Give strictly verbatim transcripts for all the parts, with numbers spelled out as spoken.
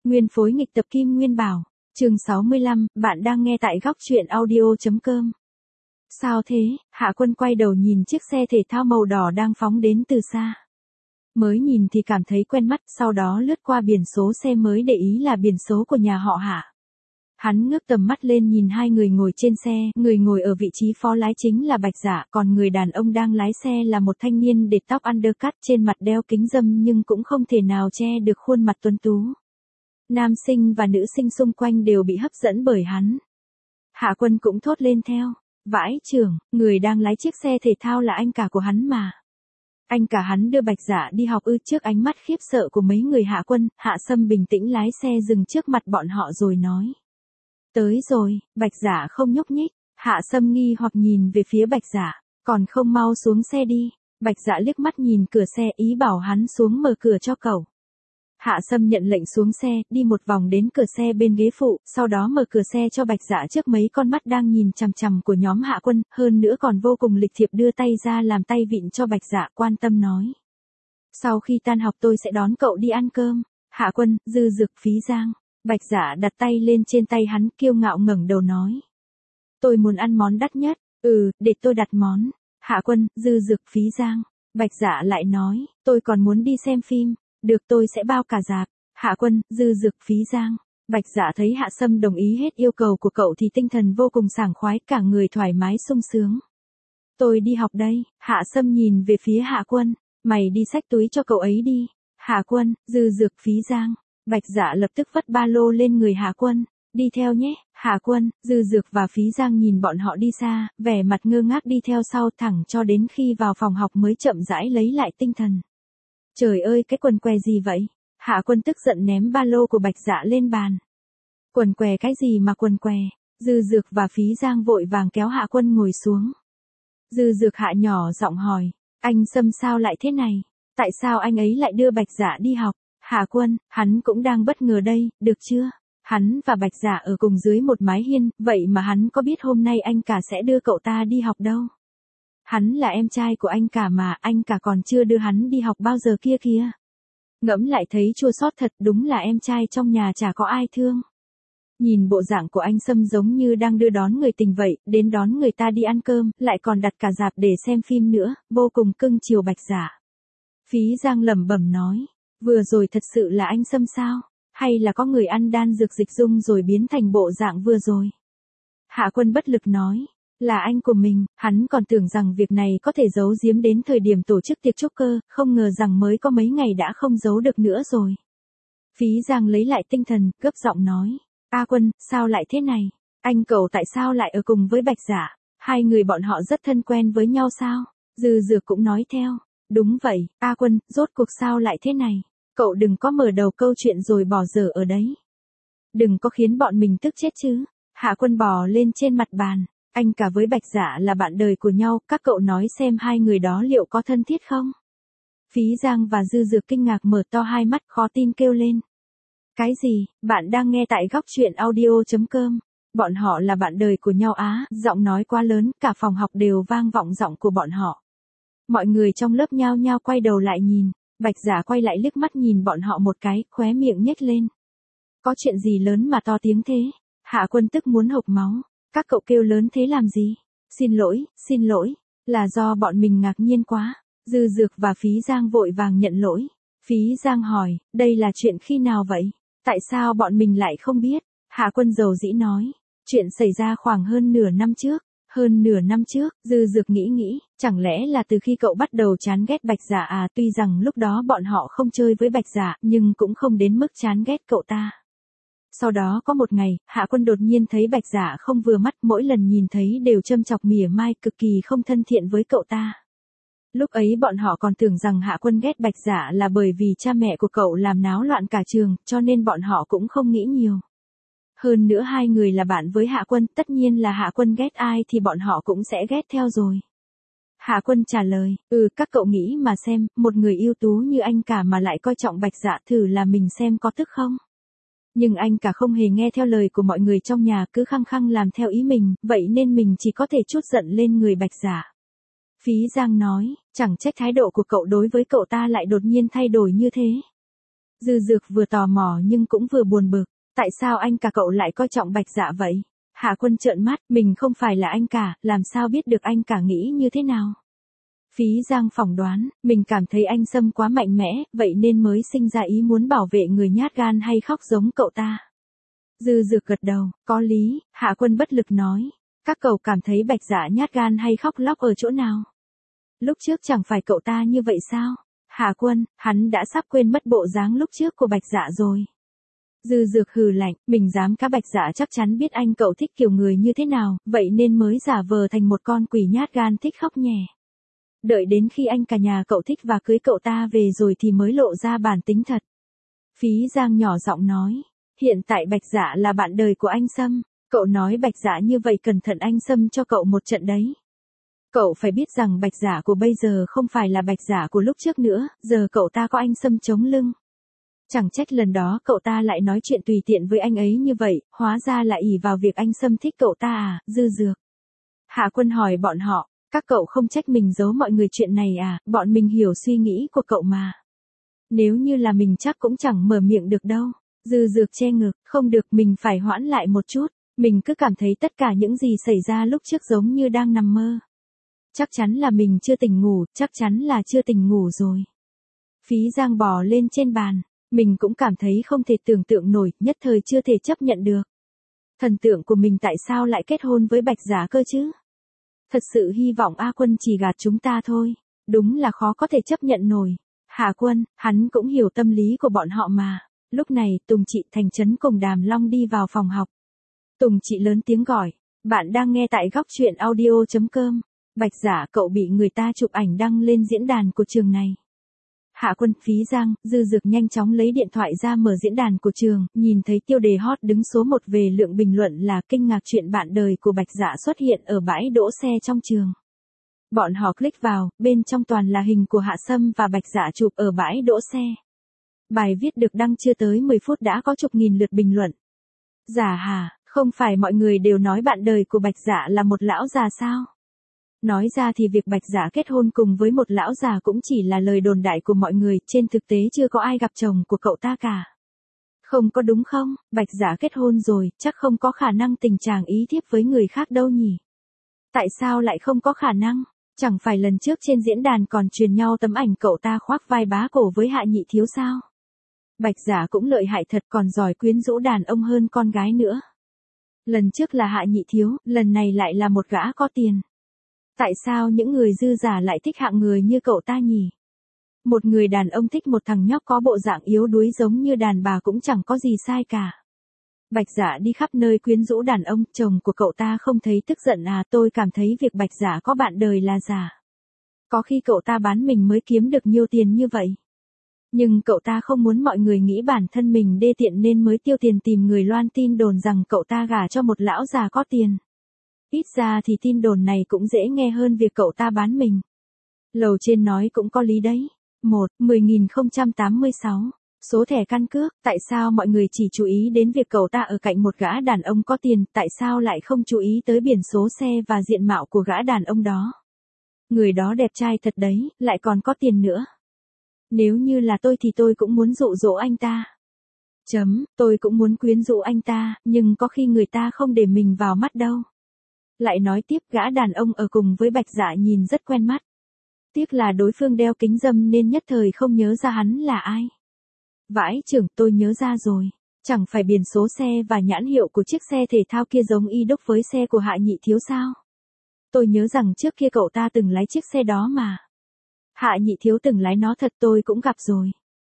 Nguyên phối nghịch tập Kim Nguyên Bảo, chương sáu mươi lăm, bạn đang nghe tại góc truyện audio.com. Sao thế? Hạ Quân quay đầu nhìn chiếc xe thể thao màu đỏ đang phóng đến từ xa. Mới nhìn thì cảm thấy quen mắt, sau đó lướt qua biển số xe mới để ý là biển số của nhà họ Hạ. Hắn ngước tầm mắt lên nhìn hai người ngồi trên xe, người ngồi ở vị trí phó lái chính là Bạch Dạ, còn người đàn ông đang lái xe là một thanh niên để tóc undercut, trên mặt đeo kính râm nhưng cũng không thể nào che được khuôn mặt tuấn tú. Nam sinh và nữ sinh xung quanh đều bị hấp dẫn bởi hắn. Hạ Quân cũng thốt lên theo, vãi chưởng, người đang lái chiếc xe thể thao là anh cả của hắn mà. Anh cả hắn đưa Bạch Dạ đi học ư? Trước ánh mắt khiếp sợ của mấy người Hạ Quân, Hạ Sâm bình tĩnh lái xe dừng trước mặt bọn họ rồi nói. Tới rồi. Bạch Dạ không nhúc nhích. Hạ Sâm nghi hoặc nhìn về phía Bạch Dạ, còn không mau xuống xe đi. Bạch Dạ liếc mắt nhìn cửa xe ý bảo hắn xuống mở cửa cho cậu. Hạ Sâm nhận lệnh xuống xe, đi một vòng đến cửa xe bên ghế phụ, sau đó mở cửa xe cho Bạch Dạ trước mấy con mắt đang nhìn chằm chằm của nhóm Hạ Quân, hơn nữa còn vô cùng lịch thiệp đưa tay ra làm tay vịn cho Bạch Dạ, quan tâm nói. Sau khi tan học tôi sẽ đón cậu đi ăn cơm. Hạ Quân, Dư Dược, Phí Giang. Bạch Dạ đặt tay lên trên tay hắn, kiêu ngạo ngẩng đầu nói. Tôi muốn ăn món đắt nhất. Ừ, để tôi đặt món. Hạ Quân, Dư Dược, Phí Giang. Bạch Dạ lại nói, tôi còn muốn đi xem phim. Được, tôi sẽ bao cả rạp. Hạ Quân, Dư Dược, Phí Giang. Bạch Dạ thấy Hạ Sâm đồng ý hết yêu cầu của cậu thì tinh thần vô cùng sảng khoái, cả người thoải mái sung sướng. Tôi đi học đây. Hạ Sâm nhìn về phía Hạ Quân. Mày đi xách túi cho cậu ấy đi. Hạ Quân, Dư Dược, Phí Giang. Bạch Dạ lập tức vất ba lô lên người Hạ Quân. Đi theo nhé. Hạ Quân, Dư Dược và Phí Giang nhìn bọn họ đi xa, vẻ mặt ngơ ngác đi theo sau thẳng cho đến khi vào phòng học mới chậm rãi lấy lại tinh thần. Trời ơi, cái quần què gì vậy? Hạ Quân tức giận ném ba lô của Bạch Dạ lên bàn. Quần què cái gì mà quần què? Dư Dược và Phí Giang vội vàng kéo Hạ Quân ngồi xuống. Dư Dược hạ nhỏ giọng hỏi, anh Sâm sao lại thế này? Tại sao anh ấy lại đưa Bạch Dạ đi học? Hạ Quân, hắn cũng đang bất ngờ đây, được chưa? Hắn và Bạch Dạ ở cùng dưới một mái hiên, vậy mà hắn có biết hôm nay anh cả sẽ đưa cậu ta đi học đâu? Hắn là em trai của anh cả mà, anh cả còn chưa đưa hắn đi học bao giờ kia kìa. Ngẫm lại thấy chua xót thật, đúng là em trai trong nhà chả có ai thương. Nhìn bộ dạng của anh Sâm giống như đang đưa đón người tình vậy, đến đón người ta đi ăn cơm, lại còn đặt cả rạp để xem phim nữa, vô cùng cưng chiều Bạch Dạ. Phí Giang lẩm bẩm nói, vừa rồi thật sự là anh Sâm sao? Hay là có người ăn đan dược dịch dung rồi biến thành bộ dạng vừa rồi? Hạ Quân bất lực nói. Là anh của mình, hắn còn tưởng rằng việc này có thể giấu giếm đến thời điểm tổ chức tiệc chúc cơ, không ngờ rằng mới có mấy ngày đã không giấu được nữa rồi. Phí Giang lấy lại tinh thần, gấp giọng nói. A Quân, sao lại thế này? Anh cậu tại sao lại ở cùng với Bạch Dạ? Hai người bọn họ rất thân quen với nhau sao? Dư Dược cũng nói theo. Đúng vậy, A Quân, rốt cuộc sao lại thế này? Cậu đừng có mở đầu câu chuyện rồi bỏ dở ở đấy. Đừng có khiến bọn mình tức chết chứ. Hạ Quân bò lên trên mặt bàn. Anh cả với Bạch Dạ là bạn đời của nhau, các cậu nói xem hai người đó liệu có thân thiết không? Phí Giang và Dư Dược kinh ngạc mở to hai mắt khó tin kêu lên. Cái gì? Bạn đang nghe tại góc truyện audio.com. Bọn họ là bạn đời của nhau á? Giọng nói quá lớn, cả phòng học đều vang vọng giọng của bọn họ. Mọi người trong lớp nhao nhao quay đầu lại nhìn. Bạch Dạ quay lại liếc mắt nhìn bọn họ một cái, khóe miệng nhếch lên. Có chuyện gì lớn mà to tiếng thế? Hạ Quân tức muốn hộc máu. Các cậu kêu lớn thế làm gì? Xin lỗi, xin lỗi, là do bọn mình ngạc nhiên quá. Dư Dược và Phí Giang vội vàng nhận lỗi. Phí Giang hỏi, đây là chuyện khi nào vậy? Tại sao bọn mình lại không biết? Hạ Quân dầu dĩ nói, chuyện xảy ra khoảng hơn nửa năm trước. Hơn nửa năm trước, Dư Dược nghĩ nghĩ, chẳng lẽ là từ khi cậu bắt đầu chán ghét Bạch Dạ à? Tuy rằng lúc đó bọn họ không chơi với Bạch Dạ, nhưng cũng không đến mức chán ghét cậu ta. Sau đó có một ngày, Hạ Quân đột nhiên thấy Bạch Dạ không vừa mắt, mỗi lần nhìn thấy đều châm chọc mỉa mai, cực kỳ không thân thiện với cậu ta. Lúc ấy bọn họ còn tưởng rằng Hạ Quân ghét Bạch Dạ là bởi vì cha mẹ của cậu làm náo loạn cả trường, cho nên bọn họ cũng không nghĩ nhiều. Hơn nữa hai người là bạn với Hạ Quân, tất nhiên là Hạ Quân ghét ai thì bọn họ cũng sẽ ghét theo rồi. Hạ Quân trả lời, ừ, các cậu nghĩ mà xem, một người ưu tú như anh cả mà lại coi trọng Bạch Dạ, thử là mình xem có tức không? Nhưng anh cả không hề nghe theo lời của mọi người trong nhà, cứ khăng khăng làm theo ý mình, vậy nên mình chỉ có thể trút giận lên người Bạch Dạ. Phí Giang nói, chẳng trách thái độ của cậu đối với cậu ta lại đột nhiên thay đổi như thế. Dư Dược vừa tò mò nhưng cũng vừa buồn bực, tại sao anh cả cậu lại coi trọng Bạch Dạ vậy? Hạ Quân trợn mắt, mình không phải là anh cả, làm sao biết được anh cả nghĩ như thế nào? Phí Giang phỏng đoán, mình cảm thấy anh Sâm quá mạnh mẽ, vậy nên mới sinh ra ý muốn bảo vệ người nhát gan hay khóc giống cậu ta. Dư Dược gật đầu, có lý. Hạ Quân bất lực nói, các cậu cảm thấy Bạch Dạ nhát gan hay khóc lóc ở chỗ nào? Lúc trước chẳng phải cậu ta như vậy sao? Hạ Quân, hắn đã sắp quên mất bộ dáng lúc trước của Bạch Dạ rồi. Dư Dược hừ lạnh, mình dám cá Bạch Dạ chắc chắn biết anh cậu thích kiểu người như thế nào, vậy nên mới giả vờ thành một con quỷ nhát gan thích khóc nhè. Đợi đến khi anh cả nhà cậu thích và cưới cậu ta về rồi thì mới lộ ra bản tính thật. Phí Giang nhỏ giọng nói, hiện tại Bạch Dạ là bạn đời của anh Sâm, cậu nói Bạch Dạ như vậy cẩn thận anh Sâm cho cậu một trận đấy. Cậu phải biết rằng Bạch Dạ của bây giờ không phải là Bạch Dạ của lúc trước nữa, giờ cậu ta có anh Sâm chống lưng. Chẳng trách lần đó cậu ta lại nói chuyện tùy tiện với anh ấy như vậy, hóa ra là ỷ vào việc anh Sâm thích cậu ta à, Dư Dược. Hạ Quân hỏi bọn họ, các cậu không trách mình giấu mọi người chuyện này à, bọn mình hiểu suy nghĩ của cậu mà. Nếu như là mình chắc cũng chẳng mở miệng được đâu. Dư Dược che ngực, không được, mình phải hoãn lại một chút, mình cứ cảm thấy tất cả những gì xảy ra lúc trước giống như đang nằm mơ. Chắc chắn là mình chưa tỉnh ngủ, chắc chắn là chưa tỉnh ngủ rồi. Phí Giang bò lên trên bàn, mình cũng cảm thấy không thể tưởng tượng nổi, nhất thời chưa thể chấp nhận được. Thần tượng của mình tại sao lại kết hôn với Bạch Dạ cơ chứ? Thật sự hy vọng A Quân chỉ gạt chúng ta thôi, đúng là khó có thể chấp nhận nổi. Hạ Quân, hắn cũng hiểu tâm lý của bọn họ mà. Lúc này, Tùng Chị Thành Trấn cùng Đàm Long đi vào phòng học. Tùng Chị lớn tiếng gọi, bạn đang nghe tại góc truyện audio chấm com. Bạch Dạ cậu bị người ta chụp ảnh đăng lên diễn đàn của trường này. Hạ Quân, Phí Giang, Dư Dược nhanh chóng lấy điện thoại ra mở diễn đàn của trường, nhìn thấy tiêu đề hot đứng số một về lượng bình luận là kinh ngạc chuyện bạn đời của Bạch Dạ xuất hiện ở bãi đỗ xe trong trường. Bọn họ click vào, bên trong toàn là hình của Hạ Sâm và Bạch Dạ chụp ở bãi đỗ xe. Bài viết được đăng chưa tới mười phút đã có chục nghìn lượt bình luận. Giả hả, không phải mọi người đều nói bạn đời của Bạch Dạ là một lão già sao? Nói ra thì việc Bạch Dạ kết hôn cùng với một lão già cũng chỉ là lời đồn đại của mọi người, trên thực tế chưa có ai gặp chồng của cậu ta cả. Không có đúng không, Bạch Dạ kết hôn rồi, chắc không có khả năng tình trạng ý thiếp với người khác đâu nhỉ? Tại sao lại không có khả năng? Chẳng phải lần trước trên diễn đàn còn truyền nhau tấm ảnh cậu ta khoác vai bá cổ với Hạ Nhị Thiếu sao? Bạch Dạ cũng lợi hại thật, còn giỏi quyến rũ đàn ông hơn con gái nữa. Lần trước là Hạ Nhị Thiếu, lần này lại là một gã có tiền. Tại sao những người dư giả lại thích hạng người như cậu ta nhỉ? Một người đàn ông thích một thằng nhóc có bộ dạng yếu đuối giống như đàn bà cũng chẳng có gì sai cả. Bạch Dạ đi khắp nơi quyến rũ đàn ông, chồng của cậu ta không thấy tức giận à? Tôi cảm thấy việc Bạch Dạ có bạn đời là giả. Có khi cậu ta bán mình mới kiếm được nhiều tiền như vậy. Nhưng cậu ta không muốn mọi người nghĩ bản thân mình đê tiện nên mới tiêu tiền tìm người loan tin đồn rằng cậu ta gả cho một lão già có tiền. Ít ra thì tin đồn này cũng dễ nghe hơn việc cậu ta bán mình. Lầu trên nói cũng có lý đấy. một. mười nghìn không trăm tám mươi sáu. Số thẻ căn cước, tại sao mọi người chỉ chú ý đến việc cậu ta ở cạnh một gã đàn ông có tiền, tại sao lại không chú ý tới biển số xe và diện mạo của gã đàn ông đó? Người đó đẹp trai thật đấy, lại còn có tiền nữa. Nếu như là tôi thì tôi cũng muốn dụ dỗ anh ta. Chấm, tôi cũng muốn quyến rũ anh ta, nhưng có khi người ta không để mình vào mắt đâu. Lại nói tiếp, gã đàn ông ở cùng với Bạch Dạ nhìn rất quen mắt. Tiếc là đối phương đeo kính râm nên nhất thời không nhớ ra hắn là ai. Vãi trưởng, tôi nhớ ra rồi. Chẳng phải biển số xe và nhãn hiệu của chiếc xe thể thao kia giống y đúc với xe của Hạ Nhị Thiếu sao? Tôi nhớ rằng trước kia cậu ta từng lái chiếc xe đó mà. Hạ Nhị Thiếu từng lái nó thật, tôi cũng gặp rồi.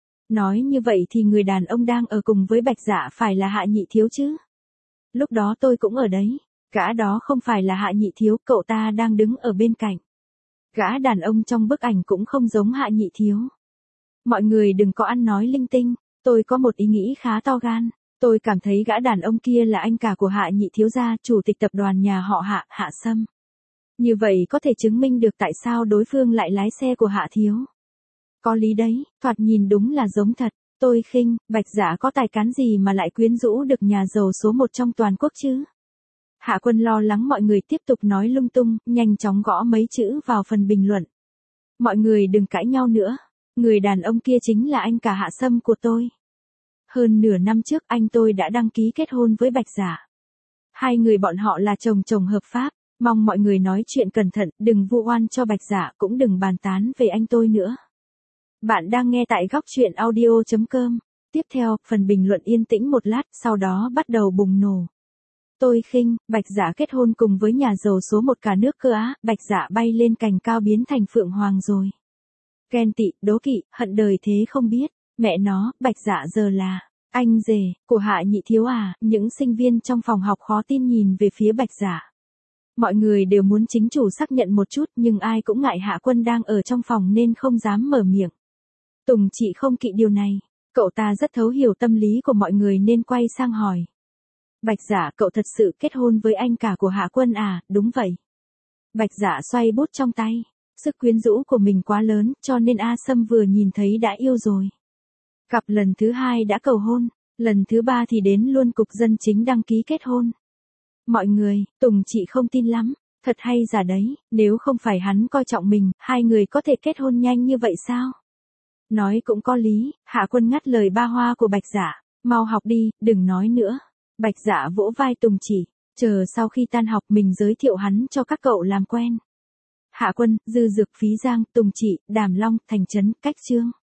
Nói như vậy thì người đàn ông đang ở cùng với Bạch Dạ phải là Hạ Nhị Thiếu chứ? Lúc đó tôi cũng ở đấy. Gã đó không phải là Hạ Nhị Thiếu, cậu ta đang đứng ở bên cạnh. Gã đàn ông trong bức ảnh cũng không giống Hạ Nhị Thiếu. Mọi người đừng có ăn nói linh tinh, tôi có một ý nghĩ khá to gan. Tôi cảm thấy gã đàn ông kia là anh cả của Hạ Nhị Thiếu gia, chủ tịch tập đoàn nhà họ Hạ, Hạ Sâm. Như vậy có thể chứng minh được tại sao đối phương lại lái xe của Hạ Thiếu. Có lý đấy, thoạt nhìn đúng là giống thật. Tôi khinh, Bạch Dạ có tài cán gì mà lại quyến rũ được nhà giàu số một trong toàn quốc chứ? Hạ Quân lo lắng mọi người tiếp tục nói lung tung, nhanh chóng gõ mấy chữ vào phần bình luận. Mọi người đừng cãi nhau nữa. Người đàn ông kia chính là anh cả Hạ Sâm của tôi. Hơn nửa năm trước anh tôi đã đăng ký kết hôn với Bạch Dạ. Hai người bọn họ là chồng chồng hợp pháp, mong mọi người nói chuyện cẩn thận, đừng vu oan cho Bạch Dạ, cũng đừng bàn tán về anh tôi nữa. Bạn đang nghe tại góc truyện audio chấm com. Tiếp theo, phần bình luận yên tĩnh một lát, sau đó bắt đầu bùng nổ. Tôi khinh, Bạch Dạ kết hôn cùng với nhà giàu số một cả nước cơ á, Bạch Dạ bay lên cành cao biến thành phượng hoàng rồi. Ghen tị, đố kỵ, hận đời thế không biết, mẹ nó, Bạch Dạ giờ là anh rể của Hạ Nhị Thiếu à, những sinh viên trong phòng học khó tin nhìn về phía Bạch Dạ. Mọi người đều muốn chính chủ xác nhận một chút nhưng ai cũng ngại Hạ Quân đang ở trong phòng nên không dám mở miệng. Tùng chị không kỵ điều này, cậu ta rất thấu hiểu tâm lý của mọi người nên quay sang hỏi. Bạch Dạ, cậu thật sự kết hôn với anh cả của Hạ Quân à? Đúng vậy. Bạch Dạ xoay bút trong tay, sức quyến rũ của mình quá lớn cho nên A Sâm vừa nhìn thấy đã yêu rồi. Cặp lần thứ hai đã cầu hôn, lần thứ ba thì đến luôn cục dân chính đăng ký kết hôn. Mọi người, Tùng chị không tin lắm, thật hay giả đấy, nếu không phải hắn coi trọng mình, hai người có thể kết hôn nhanh như vậy sao? Nói cũng có lý, Hạ Quân ngắt lời ba hoa của Bạch Dạ, mau học đi, đừng nói nữa. Bạch Dạ vỗ vai Tùng chỉ, chờ sau khi tan học mình giới thiệu hắn cho các cậu làm quen. Hạ Quân, Dư Dược, Phí Giang, Tùng Chỉ, Đàm Long, Thành Trấn, Cách Trương.